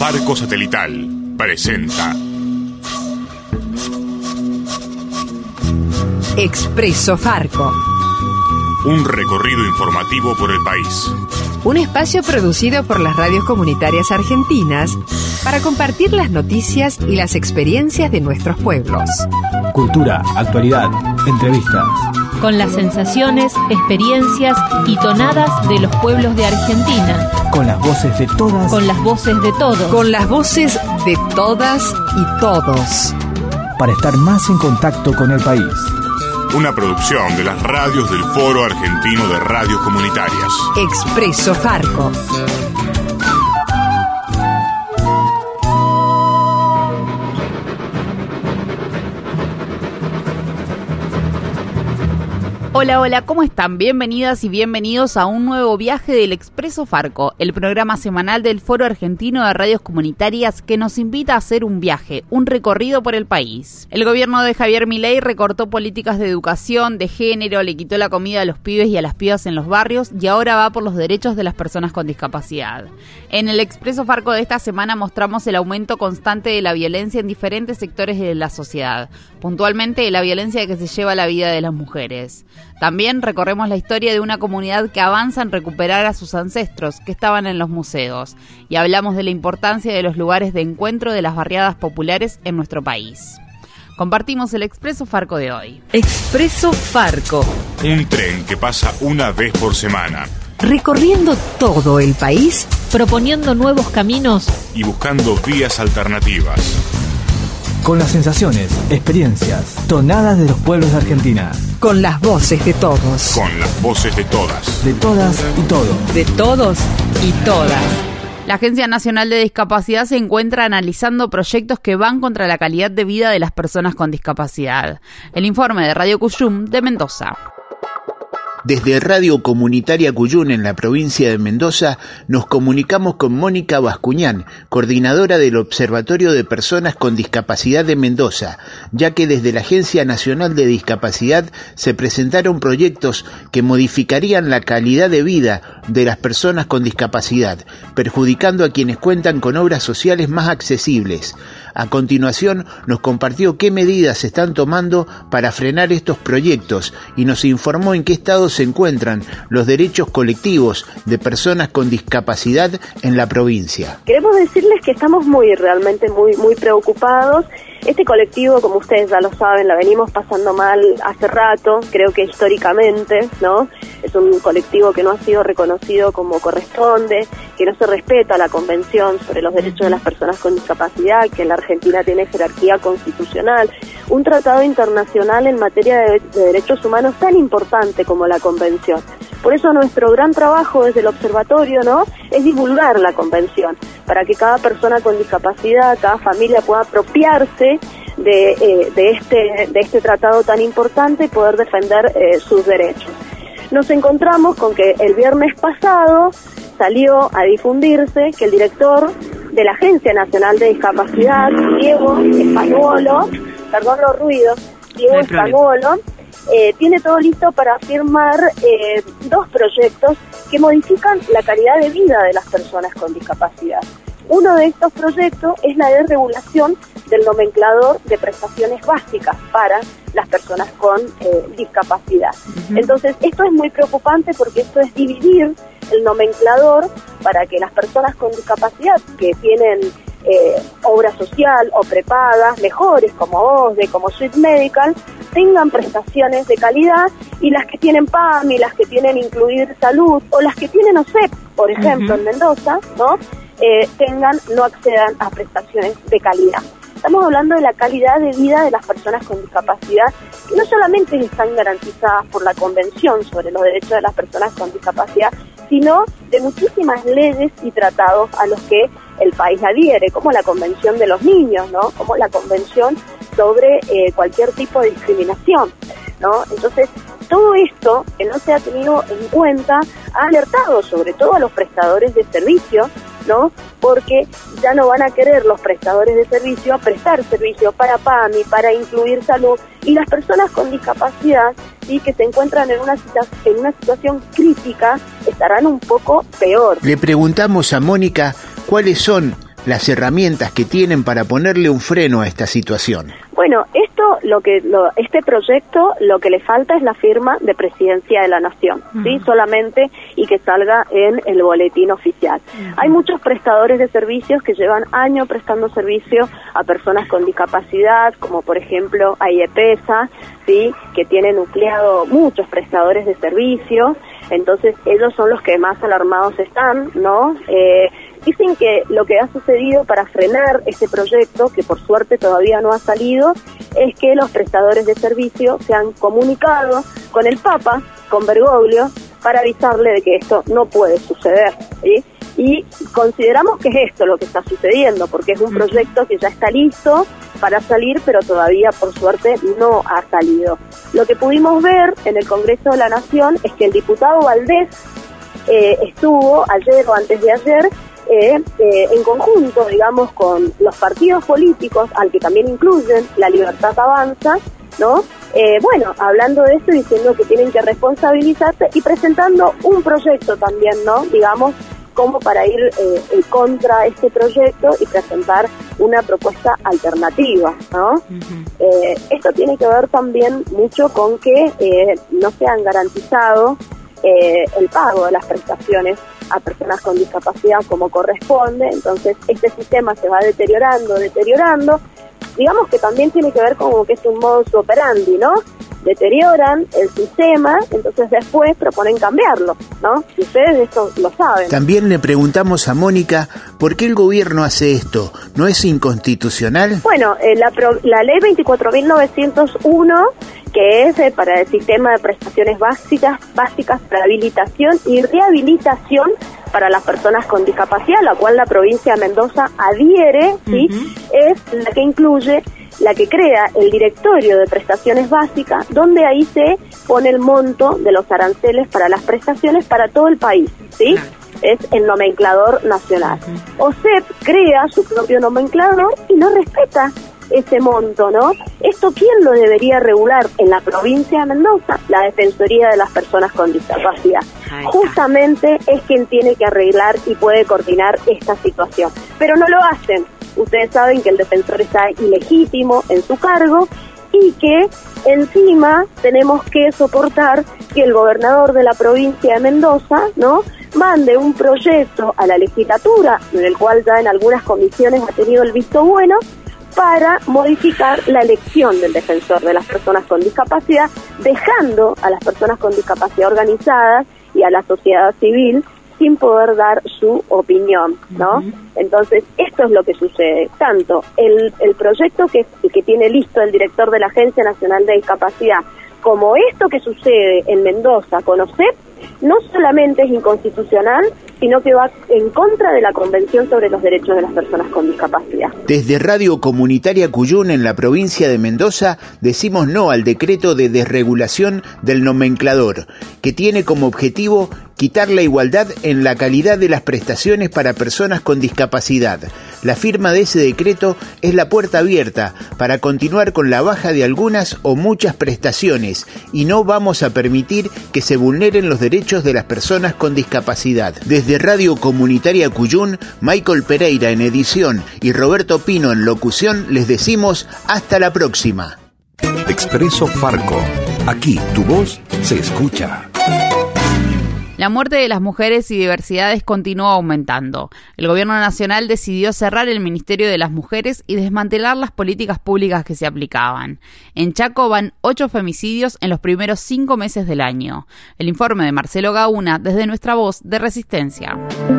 Farco Satelital presenta Expreso Farco. Un recorrido informativo por el país. Un espacio producido por las radios comunitarias argentinas para compartir las noticias y las experiencias de nuestros pueblos. Cultura, actualidad, entrevistas. Con las sensaciones, experiencias y tonadas de los pueblos de Argentina. Con las voces de todas. Con las voces de todos. Con las voces de todas y todos. Para estar más en contacto con el país. Una producción de las radios del Foro Argentino de Radios Comunitarias. Expreso Farco. Hola, hola, ¿cómo están? Bienvenidas y bienvenidos a un nuevo viaje del Expreso Farco, el programa semanal del Foro Argentino de Radios Comunitarias que nos invita a hacer un viaje, un recorrido por el país. El gobierno de Javier Milei recortó políticas de educación, de género, le quitó la comida a los pibes y a las pibas en los barrios y ahora va por los derechos de las personas con discapacidad. En el Expreso Farco de esta semana mostramos el aumento constante de la violencia en diferentes sectores de la sociedad, puntualmente la violencia que se lleva la vida de las mujeres. También recorremos la historia de una comunidad que avanza en recuperar a sus ancestros que estaban en los museos y hablamos de la importancia de los lugares de encuentro de las barriadas populares en nuestro país. Compartimos el Expreso Farco de hoy. Expreso Farco. Un tren que pasa una vez por semana. Recorriendo todo el país. Proponiendo nuevos caminos. Y buscando vías alternativas. Con las sensaciones, experiencias, tonadas de los pueblos de Argentina. Con las voces de todos. Con las voces de todas. De todas y todos. De todos y todas. La Agencia Nacional de Discapacidad se encuentra analizando proyectos que van contra la calidad de vida de las personas con discapacidad. El informe de Radio Cuyum de Mendoza. Desde Radio Comunitaria Cuyún en la provincia de Mendoza nos comunicamos con Mónica Bascuñán, coordinadora del Observatorio de Personas con Discapacidad de Mendoza, ya que desde la Agencia Nacional de Discapacidad se presentaron proyectos que modificarían la calidad de vida de las personas con discapacidad, perjudicando a quienes cuentan con obras sociales más accesibles. A continuación nos compartió qué medidas se están tomando para frenar estos proyectos y nos informó en qué estado se encuentran los derechos colectivos de personas con discapacidad en la provincia. Queremos decirles que estamos realmente muy preocupados. Este colectivo, como ustedes ya lo saben, la venimos pasando mal hace rato, creo que históricamente, ¿no? Es un colectivo que no ha sido reconocido como corresponde, que no se respeta la Convención sobre los Derechos de las Personas con Discapacidad, que en la Argentina tiene jerarquía constitucional, un tratado internacional en materia de derechos humanos tan importante como la Convención. Por eso nuestro gran trabajo desde el observatorio, ¿no?, es divulgar la Convención, para que cada persona con discapacidad, cada familia pueda apropiarse de este tratado tan importante y poder defender sus derechos. Nos encontramos con que el viernes pasado salió a difundirse que el director de la Agencia Nacional de Discapacidad, Diego Españolo, perdón los ruidos, Diego Españolo, tiene todo listo para firmar dos proyectos que modifican la calidad de vida de las personas con discapacidad. Uno de estos proyectos es la desregulación del nomenclador de prestaciones básicas para las personas con discapacidad. Entonces, esto es muy preocupante porque esto es dividir el nomenclador para que las personas con discapacidad que tienen obra social o prepagas, mejores como OSDE, como Suite Medical, tengan prestaciones de calidad y las que tienen PAM y las que tienen Incluir Salud o las que tienen OSEP, por ejemplo, en Mendoza, ¿no?, no accedan a prestaciones de calidad. Estamos hablando de la calidad de vida de las personas con discapacidad, que no solamente están garantizadas por la Convención sobre los Derechos de las Personas con Discapacidad, sino de muchísimas leyes y tratados a los que el país adhiere, como la Convención de los Niños, ¿no?, como la Convención sobre cualquier tipo de discriminación, ¿no? Entonces, todo esto que no se ha tenido en cuenta ha alertado sobre todo a los prestadores de servicio, ¿no?, porque ya no van a querer los prestadores de servicio prestar servicio para PAMI, para Incluir Salud, y las personas con discapacidad, ¿sí?, que se encuentran en una situación crítica, estarán un poco peor. Le preguntamos a Mónica cuáles son las herramientas que tienen para ponerle un freno a esta situación. Bueno, este proyecto lo que le falta es la firma de Presidencia de la Nación, ¿sí? Solamente, y que salga en el boletín oficial. Hay muchos prestadores de servicios que llevan años prestando servicio a personas con discapacidad, como por ejemplo AIEPESA, ¿sí? Que tiene nucleado muchos prestadores de servicios. Entonces ellos son los que más alarmados están, ¿no? Dicen que lo que ha sucedido para frenar este proyecto, que por suerte todavía no ha salido, es que los prestadores de servicio se han comunicado con el Papa, con Bergoglio, para avisarle de que esto no puede suceder, ¿sí? Y consideramos que es esto lo que está sucediendo, porque es un proyecto que ya está listo para salir, pero todavía, por suerte, no ha salido. Lo que pudimos ver en el Congreso de la Nación es que el diputado Valdés estuvo ayer o antes de ayer en conjunto, digamos, con los partidos políticos, al que también incluyen La Libertad Avanza, ¿no? Hablando de esto, diciendo que tienen que responsabilizarse y presentando un proyecto también, ¿no? Digamos, como para ir en contra este proyecto y presentar una propuesta alternativa, ¿no? Esto tiene que ver también mucho con que no se han garantizado el pago de las prestaciones a personas con discapacidad como corresponde. Entonces este sistema se va deteriorando. Digamos que también tiene que ver como que es un modus operandi, ¿no? Deterioran el sistema, entonces después proponen cambiarlo, ¿no? Y ustedes esto lo saben. También le preguntamos a Mónica, ¿por qué el gobierno hace esto? ¿No es inconstitucional? Bueno, la ley 24.901, que es para el sistema de prestaciones básicas para habilitación y rehabilitación para las personas con discapacidad, la cual la provincia de Mendoza adhiere, ¿sí? Es la que incluye, la que crea el directorio de prestaciones básicas, donde ahí se pone el monto de los aranceles para las prestaciones para todo el país, ¿sí? Es el nomenclador nacional. OSEP crea su propio nomenclador y no respeta ese monto, ¿no? ¿Esto quién lo debería regular en la provincia de Mendoza? La Defensoría de las Personas con Discapacidad. Justamente es quien tiene que arreglar y puede coordinar esta situación. Pero no lo hacen. Ustedes saben que el defensor está ilegítimo en su cargo y que encima tenemos que soportar que el gobernador de la provincia de Mendoza, ¿no?, mande un proyecto a la legislatura, en el cual ya en algunas comisiones ha tenido el visto bueno, para modificar la elección del defensor de las personas con discapacidad, dejando a las personas con discapacidad organizadas y a la sociedad civil sin poder dar su opinión, ¿no? Entonces, esto es lo que sucede. Tanto el proyecto que tiene listo el director de la Agencia Nacional de Discapacidad, como esto que sucede en Mendoza con OSEP, no solamente es inconstitucional, sino que va en contra de la Convención sobre los Derechos de las Personas con Discapacidad. Desde Radio Comunitaria Cuyún, en la provincia de Mendoza, decimos no al decreto de desregulación del nomenclador, que tiene como objetivo quitar la igualdad en la calidad de las prestaciones para personas con discapacidad. La firma de ese decreto es la puerta abierta para continuar con la baja de algunas o muchas prestaciones, y no vamos a permitir que se vulneren los derechos de las personas con discapacidad. Desde Radio Comunitaria Cuyún, Michael Pereira en edición y Roberto Pino en locución, les decimos hasta la próxima. Expreso Farco. Aquí tu voz se escucha. La muerte de las mujeres y diversidades continúa aumentando. El Gobierno Nacional decidió cerrar el Ministerio de las Mujeres y desmantelar las políticas públicas que se aplicaban. En Chaco van 8 femicidios en los primeros 5 meses del año. El informe de Marcelo Gauna desde Nuestra Voz de Resistencia.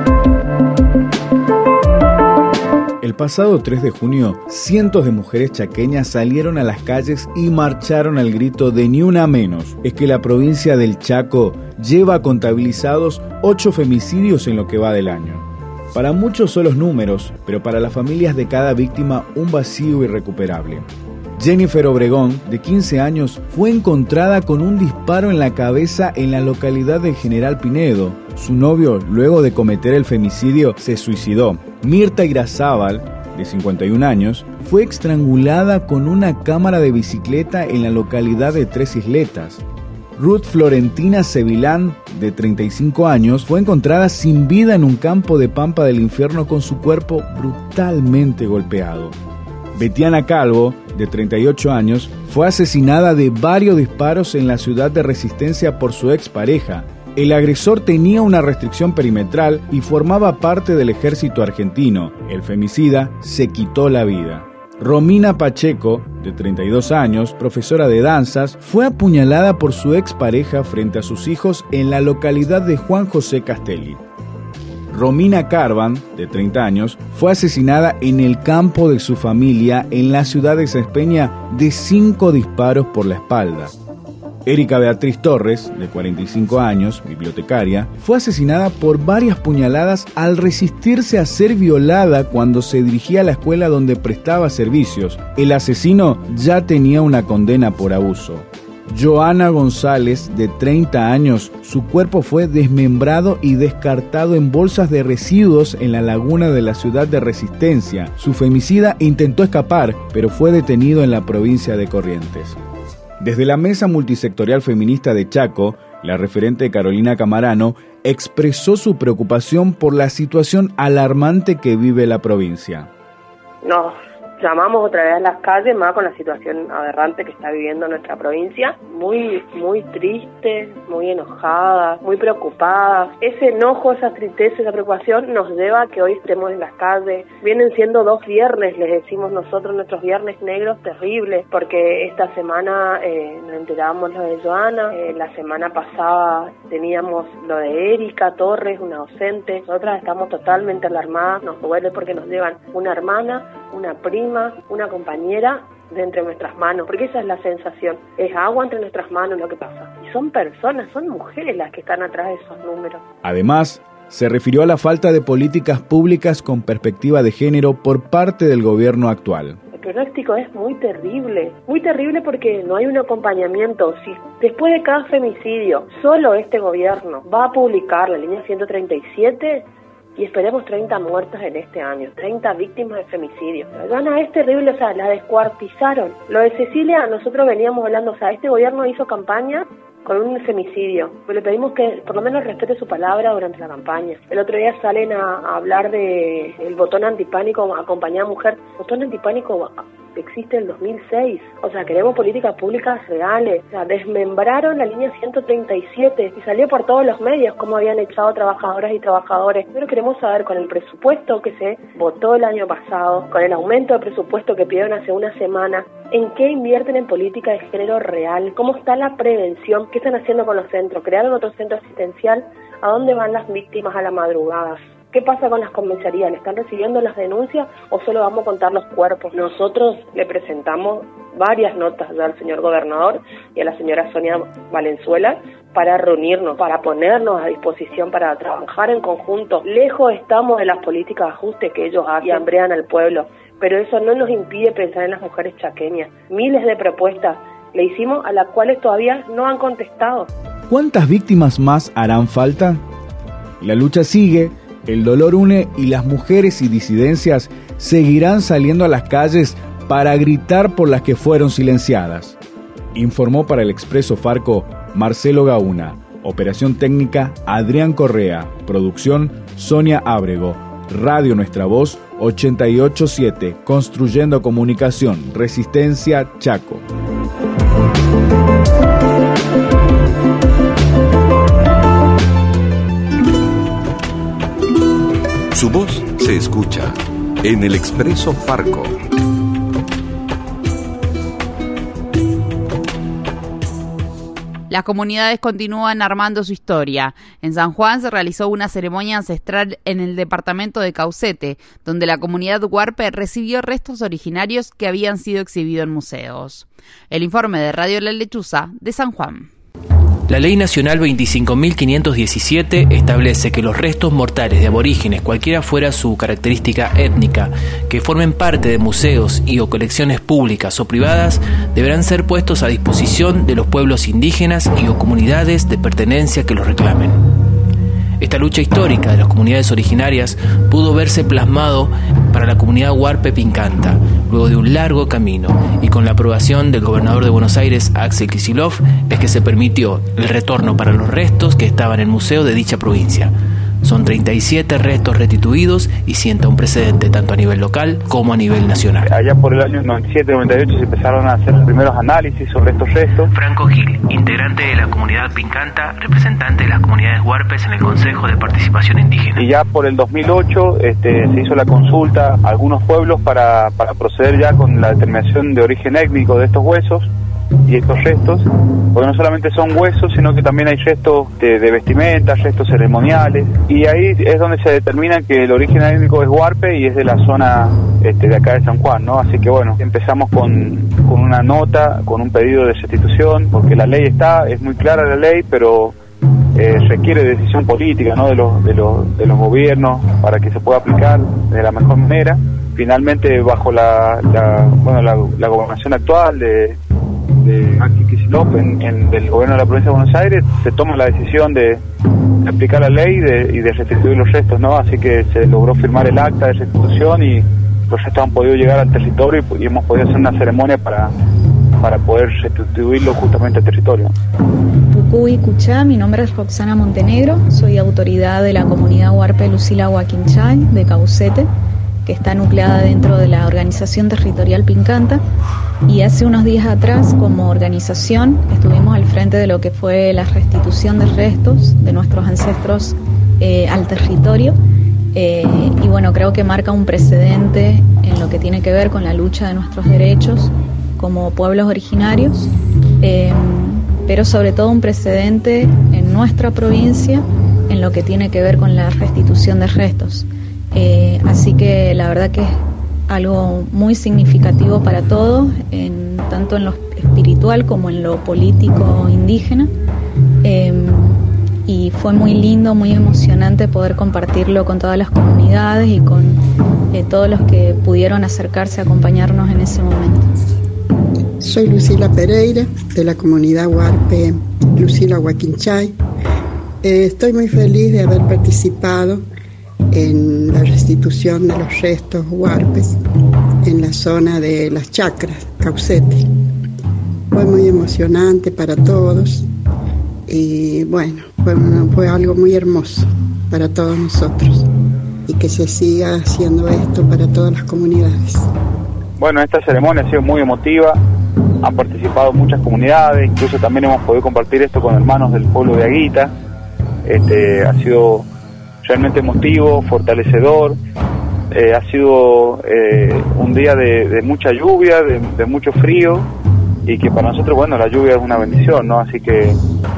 El pasado 3 de junio, cientos de mujeres chaqueñas salieron a las calles y marcharon al grito de ni una menos. Es que la provincia del Chaco lleva contabilizados 8 femicidios en lo que va del año. Para muchos son los números, pero para las familias de cada víctima un vacío irrecuperable. Jennifer Obregón, de 15 años, fue encontrada con un disparo en la cabeza en la localidad de General Pinedo. Su novio, luego de cometer el femicidio, se suicidó. Mirta Irazábal, de 51 años, fue estrangulada con una cámara de bicicleta en la localidad de Tres Isletas. Ruth Florentina Sevilán, de 35 años, fue encontrada sin vida en un campo de Pampa del Infierno con su cuerpo brutalmente golpeado. Betiana Calvo, de 38 años, fue asesinada de varios disparos en la ciudad de Resistencia por su expareja. El agresor tenía una restricción perimetral y formaba parte del ejército argentino. El femicida se quitó la vida. Romina Pacheco, de 32 años, profesora de danzas, fue apuñalada por su expareja frente a sus hijos en la localidad de Juan José Castelli. Romina Carvan, de 30 años, fue asesinada en el campo de su familia en la ciudad de Sespeña de 5 disparos por la espalda. Erika Beatriz Torres, de 45 años, bibliotecaria, fue asesinada por varias puñaladas al resistirse a ser violada cuando se dirigía a la escuela donde prestaba servicios. El asesino ya tenía una condena por abuso. Joana González, de 30 años, su cuerpo fue desmembrado y descartado en bolsas de residuos en la laguna de la ciudad de Resistencia. Su femicida intentó escapar, pero fue detenido en la provincia de Corrientes. Desde la Mesa Multisectorial Feminista de Chaco, la referente Carolina Camarano expresó su preocupación por la situación alarmante que vive la provincia. Nos llamamos otra vez a las calles, más con la situación aberrante que está viviendo nuestra provincia, muy triste, muy enojada, muy preocupada. Ese enojo, esa tristeza, esa preocupación nos lleva a que hoy estemos en las calles. Vienen siendo 2 viernes, les decimos nosotros, nuestros viernes negros terribles, porque esta semana nos enterábamos lo de Joana, la semana pasada teníamos lo de Erika Torres, una docente. Nosotras estamos totalmente alarmadas, nos duele porque nos llevan una hermana, una prima, una compañera de entre nuestras manos, porque esa es la sensación, es agua entre nuestras manos lo que pasa. Y son personas, son mujeres las que están atrás de esos números. Además, se refirió a la falta de políticas públicas con perspectiva de género por parte del gobierno actual. El pronóstico es muy terrible porque no hay un acompañamiento. Si después de cada femicidio, solo este gobierno va a publicar la línea 137, y esperemos 30 muertas en este año, 30 víctimas de femicidio. Joana es terrible, o sea, la descuartizaron. Lo de Cecilia, nosotros veníamos hablando, o sea, este gobierno hizo campaña con un femicidio. Le pedimos que por lo menos respete su palabra durante la campaña. El otro día salen a hablar de el botón antipánico acompañada mujer. El botón antipánico existe en el 2006. O sea, queremos políticas públicas reales. O sea, desmembraron la línea 137 y salió por todos los medios cómo habían echado trabajadoras y trabajadores. Pero queremos saber, con el presupuesto que se votó el año pasado, con el aumento de presupuesto que pidieron hace una semana, ¿en qué invierten en política de género real? ¿Cómo está la prevención? ¿Qué están haciendo con los centros? ¿Crearon otro centro asistencial? ¿A dónde van las víctimas a la madrugada? ¿Qué pasa con las comisarías? ¿Le están recibiendo las denuncias o solo vamos a contar los cuerpos? Nosotros le presentamos varias notas al señor gobernador y a la señora Sonia Valenzuela para reunirnos, para ponernos a disposición, para trabajar en conjunto. Lejos estamos de las políticas de ajuste que ellos hacen y hambrean al pueblo, pero eso no nos impide pensar en las mujeres chaqueñas. Miles de propuestas le hicimos a las cuales todavía no han contestado. ¿Cuántas víctimas más harán falta? La lucha sigue. El dolor une y las mujeres y disidencias seguirán saliendo a las calles para gritar por las que fueron silenciadas. Informó para el Expreso Farco Marcelo Gauna. Operación técnica Adrián Correa. Producción Sonia Ábrego. Radio Nuestra Voz 88.7. Construyendo comunicación. Resistencia Chaco. Su voz se escucha en el Expreso Farco. Las comunidades continúan armando su historia. En San Juan se realizó una ceremonia ancestral en el departamento de Caucete, donde la comunidad huarpe recibió restos originarios que habían sido exhibidos en museos. El informe de Radio La Lechuza de San Juan. La Ley Nacional 25.517 establece que los restos mortales de aborígenes, cualquiera fuera su característica étnica, que formen parte de museos y o colecciones públicas o privadas, deberán ser puestos a disposición de los pueblos indígenas y o comunidades de pertenencia que los reclamen. Esta lucha histórica de las comunidades originarias pudo verse plasmado para la comunidad huarpe Pincanta, luego de un largo camino, y con la aprobación del gobernador de Buenos Aires, Axel Kicillof, es que se permitió el retorno para los restos que estaban en el museo de dicha provincia. Son 37 restos restituidos y sienta un precedente tanto a nivel local como a nivel nacional. Allá por el año 97-98 se empezaron a hacer los primeros análisis sobre estos restos. Franco Gil, integrante de la comunidad Pincanta, representante de las comunidades huarpes en el Consejo de Participación Indígena. Y ya por el 2008 se hizo la consulta a algunos pueblos para proceder ya con la determinación de origen étnico de estos huesos y estos restos, porque no solamente son huesos, sino que también hay restos de vestimenta, restos ceremoniales, y ahí es donde se determina que el origen étnico es huarpe y es de la zona de acá de San Juan, ¿no? Así que bueno, empezamos con una nota, con un pedido de restitución, porque la ley es muy clara la ley, pero requiere decisión política, ¿no? de los gobiernos para que se pueda aplicar de la mejor manera. Finalmente, bajo la gobernación actual de Axel Kicillof del gobierno de la provincia de Buenos Aires, se toma la decisión de aplicar la ley y de restituir los restos, ¿no? Así que se logró firmar el acta de restitución y los restos han podido llegar al territorio y hemos podido hacer una ceremonia para poder restituirlo justamente al territorio. Pucuy Cuchá, mi nombre es Roxana Montenegro, soy autoridad de la comunidad huarpe Lucila Huaquinchay de Caucete, que está nucleada dentro de la organización territorial Pincanta, y hace unos días atrás, como organización, estuvimos al frente de lo que fue la restitución de restos de nuestros ancestros al territorio, y bueno, creo que marca un precedente en lo que tiene que ver con la lucha de nuestros derechos como pueblos originarios, pero sobre todo un precedente en nuestra provincia en lo que tiene que ver con la restitución de restos. Así que la verdad que es algo muy significativo para todos, tanto en lo espiritual como en lo político indígena, y fue muy lindo, muy emocionante poder compartirlo con todas las comunidades y con todos los que pudieron acercarse a acompañarnos en ese momento. Soy Lucila Pereira, de la comunidad huarpe Lucila Huaquinchay. Estoy muy feliz de haber participado en la restitución de los restos huarpes en la zona de las chacras, Caucete. Fue muy emocionante para todos y bueno, fue algo muy hermoso para todos nosotros y que se siga haciendo esto para todas las comunidades. Bueno, esta ceremonia ha sido muy emotiva, han participado muchas comunidades, incluso también hemos podido compartir esto con hermanos del pueblo de Aguita. Ha sido realmente emotivo, fortalecedor, ha sido un día de mucha lluvia, de mucho frío, y que para nosotros, bueno, la lluvia es una bendición, ¿no? Así que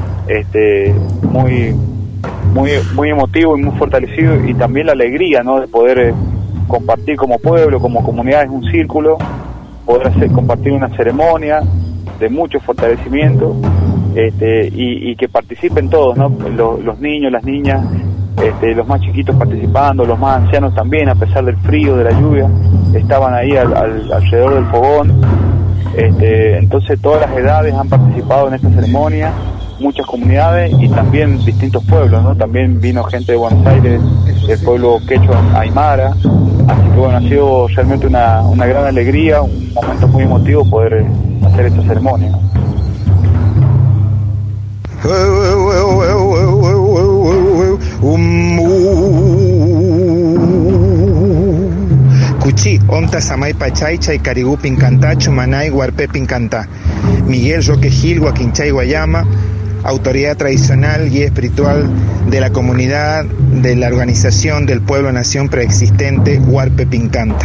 muy emotivo y muy fortalecido, y también la alegría, ¿no? De poder compartir como pueblo, como comunidad, es un círculo, poder compartir una ceremonia de mucho fortalecimiento, y que participen todos, ¿no? Los niños, las niñas, los más chiquitos participando, los más ancianos también, a pesar del frío, de la lluvia, estaban ahí alrededor del fogón. Entonces todas las edades han participado en esta ceremonia, muchas comunidades y también distintos pueblos, ¿no? También vino gente de Buenos Aires, del pueblo quechua Aymara, así que bueno, ha sido realmente una gran alegría, un momento muy emotivo poder hacer esta ceremonia. Cuchi, Onta Samay Pachaycha y Carigú Pincantá, Chumanay, Huarpe Pincantá. Miguel Roque Gil, Huaquinchay, Guayama, autoridad tradicional, guía espiritual de la comunidad, de la organización del pueblo nación preexistente Huarpe Pincanta.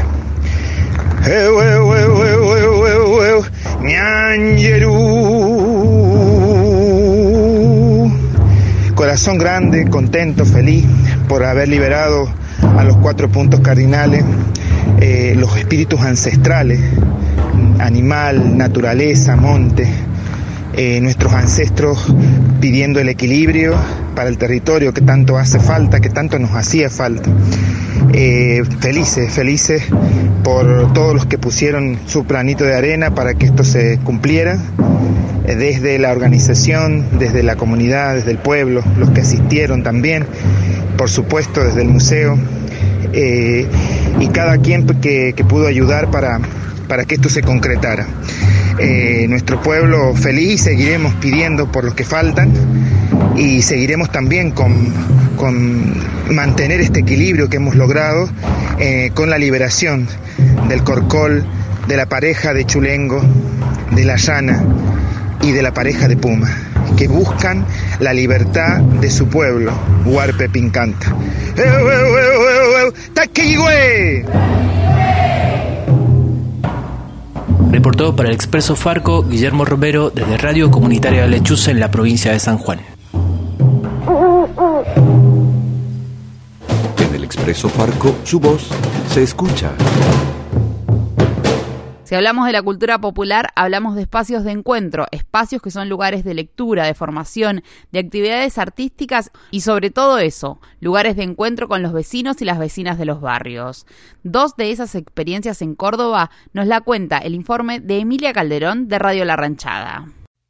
Corazón grande, contento, feliz por haber liberado a los 4 puntos cardinales, los espíritus ancestrales, animal, naturaleza, monte, nuestros ancestros pidiendo el equilibrio para el territorio que tanto hace falta, que tanto nos hacía falta. Felices por todos los que pusieron su granito de arena para que esto se cumpliera, desde la organización, desde la comunidad, desde el pueblo, los que asistieron también, por supuesto desde el museo, y cada quien que pudo ayudar para que esto se concretara. Nuestro pueblo feliz, seguiremos pidiendo por los que faltan y seguiremos también con mantener este equilibrio que hemos logrado con la liberación del Corcol, de la pareja de Chulengo, de la Llana y de la pareja de Puma, que buscan la libertad de su pueblo, Huarpe Pincanta. ¡Taquigüe! Reportó para el Expreso Farco Guillermo Romero desde Radio Comunitaria Lechuza en la provincia de San Juan. En el Expreso Farco, su voz se escucha. Si hablamos de la cultura popular, hablamos de espacios de encuentro, espacios que son lugares de lectura, de formación, de actividades artísticas y sobre todo eso, lugares de encuentro con los vecinos y las vecinas de los barrios. 2 de esas experiencias en Córdoba nos la cuenta el informe de Emilia Calderón de Radio La Ranchada.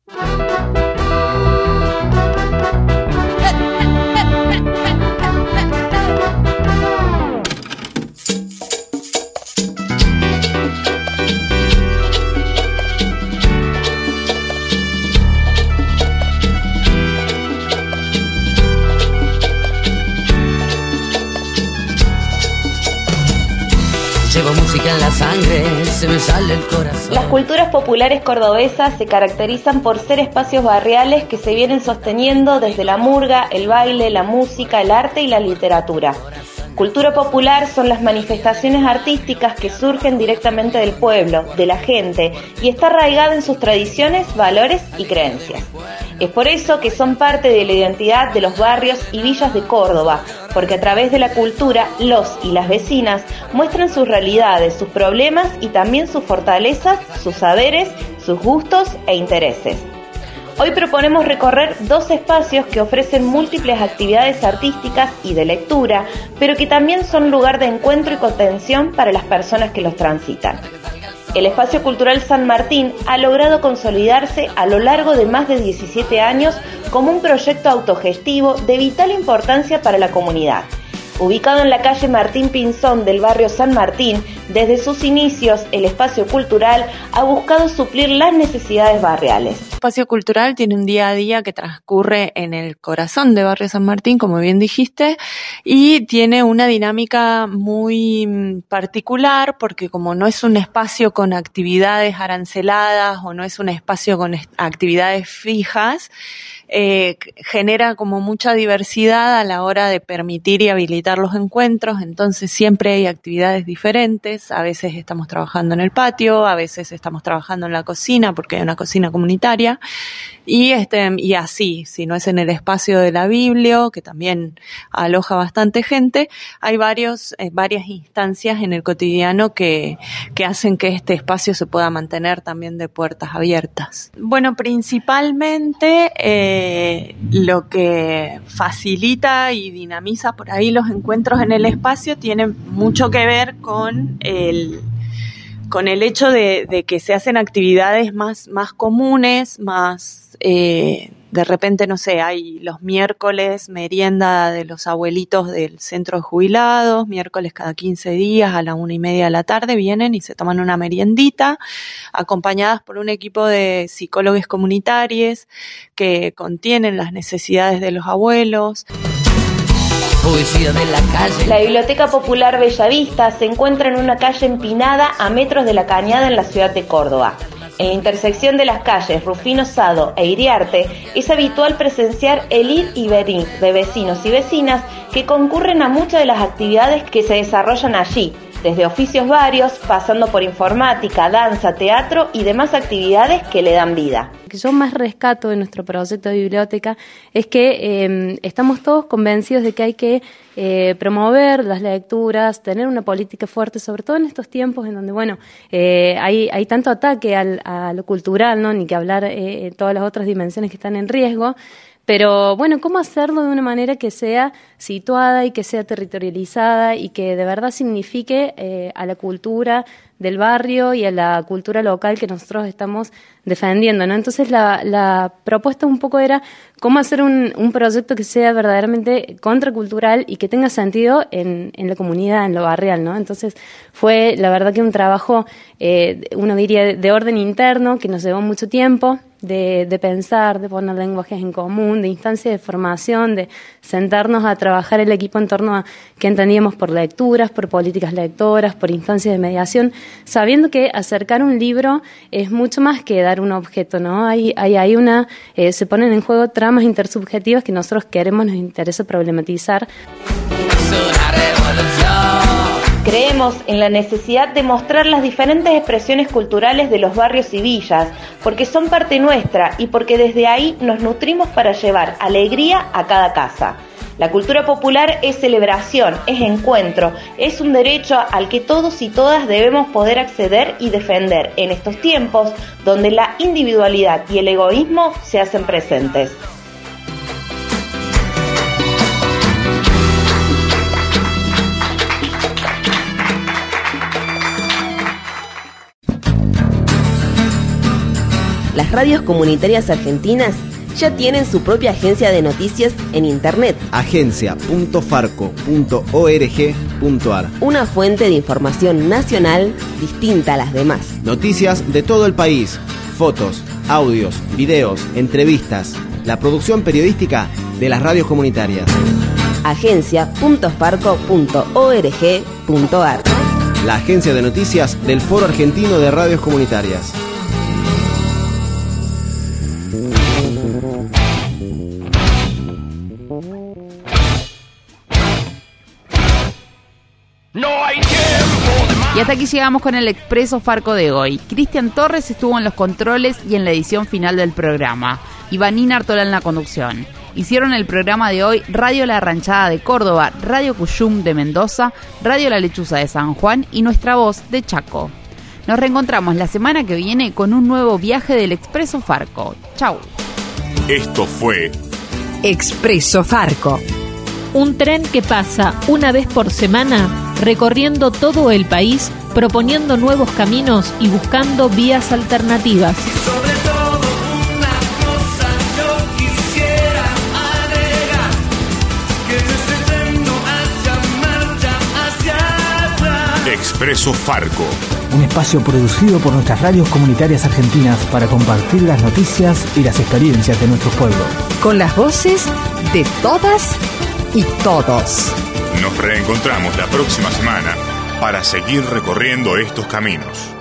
Llevo música en la sangre, se me sale el corazón. Las culturas populares cordobesas se caracterizan por ser espacios barriales que se vienen sosteniendo desde la murga, el baile, la música, el arte y la literatura. Cultura popular son las manifestaciones artísticas que surgen directamente del pueblo, de la gente, y está arraigada en sus tradiciones, valores y creencias. Es por eso que son parte de la identidad de los barrios y villas de Córdoba, porque a través de la cultura, los y las vecinas muestran sus realidades, sus problemas y también sus fortalezas, sus saberes, sus gustos e intereses. Hoy proponemos recorrer 2 espacios que ofrecen múltiples actividades artísticas y de lectura, pero que también son lugar de encuentro y contención para las personas que los transitan. El Espacio Cultural San Martín ha logrado consolidarse a lo largo de más de 17 años como un proyecto autogestivo de vital importancia para la comunidad. Ubicado en la calle Martín Pinzón del barrio San Martín, desde sus inicios el espacio cultural ha buscado suplir las necesidades barriales. El espacio cultural tiene un día a día que transcurre en el corazón de barrio San Martín, como bien dijiste, y tiene una dinámica muy particular porque como no es un espacio con actividades aranceladas o no es un espacio con actividades fijas, genera como mucha diversidad a la hora de permitir y habilitar los encuentros, entonces siempre hay actividades diferentes, a veces estamos trabajando en el patio, a veces estamos trabajando en la cocina porque hay una cocina comunitaria y así, si no es en el espacio de la Biblio, que también aloja bastante gente, hay varias instancias en el cotidiano que hacen que este espacio se pueda mantener también de puertas abiertas. Bueno, principalmente lo que facilita y dinamiza por ahí los encuentros en el espacio tiene mucho que ver con el hecho de que se hacen actividades más comunes, más de repente, no sé, hay los miércoles merienda de los abuelitos del centro de jubilados, miércoles cada 15 días a la 1:30 de la tarde vienen y se toman una meriendita, acompañadas por un equipo de psicólogos comunitarios que contienen las necesidades de los abuelos. Poesía de la calle. La Biblioteca Popular Bellavista se encuentra en una calle empinada a metros de la Cañada en la ciudad de Córdoba. En la intersección de las calles Rufino Sado e Iriarte es habitual presenciar el ir y venir de vecinos y vecinas que concurren a muchas de las actividades que se desarrollan allí, desde oficios varios, pasando por informática, danza, teatro y demás actividades que le dan vida. Lo que yo más rescato de nuestro proyecto de biblioteca es que estamos todos convencidos de que hay que promover las lecturas, tener una política fuerte, sobre todo en estos tiempos en donde, bueno, hay tanto ataque a lo cultural, ¿no? Ni que hablar todas las otras dimensiones que están en riesgo, Pero bueno, ¿cómo hacerlo de una manera que sea situada y que sea territorializada y que de verdad signifique a la cultura del barrio y a la cultura local que nosotros estamos defendiendo, ¿no? Entonces la propuesta un poco era cómo hacer un proyecto que sea verdaderamente contracultural y que tenga sentido en la comunidad, en lo barrial, ¿no? Entonces fue la verdad que un trabajo, uno diría, de orden interno que nos llevó mucho tiempo, de pensar, de poner lenguajes en común, de instancias de formación, de sentarnos a trabajar el equipo en torno a qué entendíamos por lecturas, por políticas lectoras, por instancias de mediación, sabiendo que acercar un libro es mucho más que dar un objeto, ¿no? Hay se ponen en juego tramas intersubjetivas que nosotros queremos, nos interesa problematizar. Creemos en la necesidad de mostrar las diferentes expresiones culturales de los barrios y villas, porque son parte nuestra y porque desde ahí nos nutrimos para llevar alegría a cada casa. La cultura popular es celebración, es encuentro, es un derecho al que todos y todas debemos poder acceder y defender en estos tiempos donde la individualidad y el egoísmo se hacen presentes. Las radios comunitarias argentinas ya tienen su propia agencia de noticias en internet. agencia.farco.org.ar. Una fuente de información nacional distinta a las demás. Noticias de todo el país, fotos, audios, videos, entrevistas, la producción periodística de las radios comunitarias. agencia.farco.org.ar. La agencia de noticias del Foro Argentino de Radios Comunitarias. Y hasta aquí llegamos con el Expreso Farco de hoy. Cristian Torres estuvo en los controles y en la edición final del programa. Y Vanina Artola en la conducción. Hicieron el programa de hoy Radio La Ranchada de Córdoba, Radio Cuyum de Mendoza, Radio La Lechuza de San Juan y Nuestra Voz de Chaco. Nos reencontramos la semana que viene con un nuevo viaje del Expreso Farco. Chau. Esto fue Expreso Farco. Un tren que pasa una vez por semana recorriendo todo el país, proponiendo nuevos caminos y buscando vías alternativas. Sobre todo una cosa yo quisiera agregar, que en ese tren no haya marcha hacia atrás. Expreso Farco. Un espacio producido por nuestras radios comunitarias argentinas para compartir las noticias y las experiencias de nuestros pueblos. Con las voces de todas y todos. Nos reencontramos la próxima semana para seguir recorriendo estos caminos.